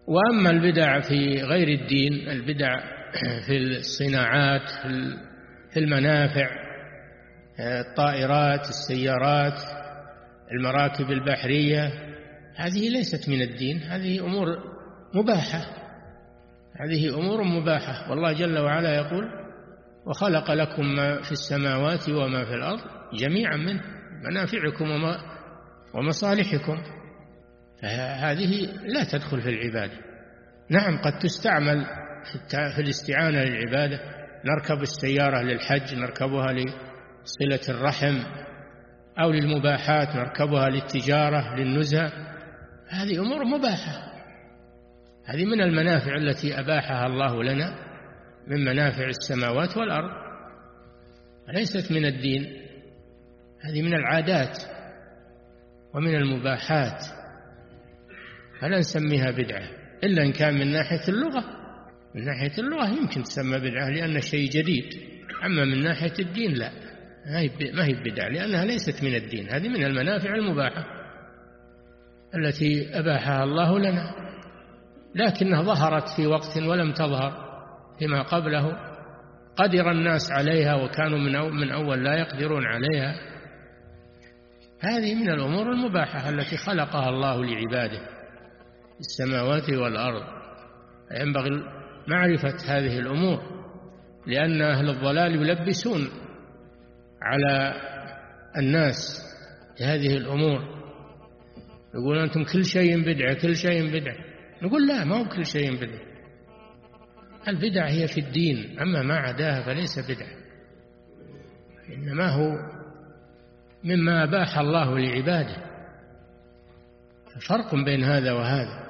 وأما البدع في غير الدين، البدع في الصناعات، في المنافع، الطائرات، السيارات، المراكب البحرية، هذه ليست من الدين، هذه أمور مباحة، هذه أمور مباحة. والله جل وعلا يقول: وخلق لكم ما في السماوات وما في الأرض جميعا منه منافعكم ومصالحكم. فهذه لا تدخل في العبادة. نعم، قد تستعمل في الاستعانة للعبادة، نركب السيارة للحج، نركبها لصلة الرحم، أو للمباحات، نركبها للتجارة، للنزهة، هذه أمور مباحة، هذه من المنافع التي أباحها الله لنا من منافع السماوات والأرض، ليست من الدين، هذه من العادات ومن المباحات، فلا نسميها بدعة إلا إن كان من ناحية اللغة. من ناحية اللغة يمكن تسمى بدعة لأن شيء جديد، أما من ناحية الدين لا، ما هي بدعة لأنها ليست من الدين، هذه من المنافع المباحة التي أباحها الله لنا، لكنها ظهرت في وقت ولم تظهر فيما قبله، قدر الناس عليها وكانوا من أول لا يقدرون عليها. هذه من الأمور المباحة التي خلقها الله لعباده السماوات والأرض، ينبغي معرفة هذه الأمور، لأن أهل الضلال يلبسون على الناس هذه الأمور، يقول أنتم كل شيء بدعة، كل شيء بدعة. نقول لا، ما هو كل شيء بدعة، البدع هي في الدين، أما ما عداها فليس بدعة، إنما هو مما أباح الله لعباده، فرق بين هذا وهذا.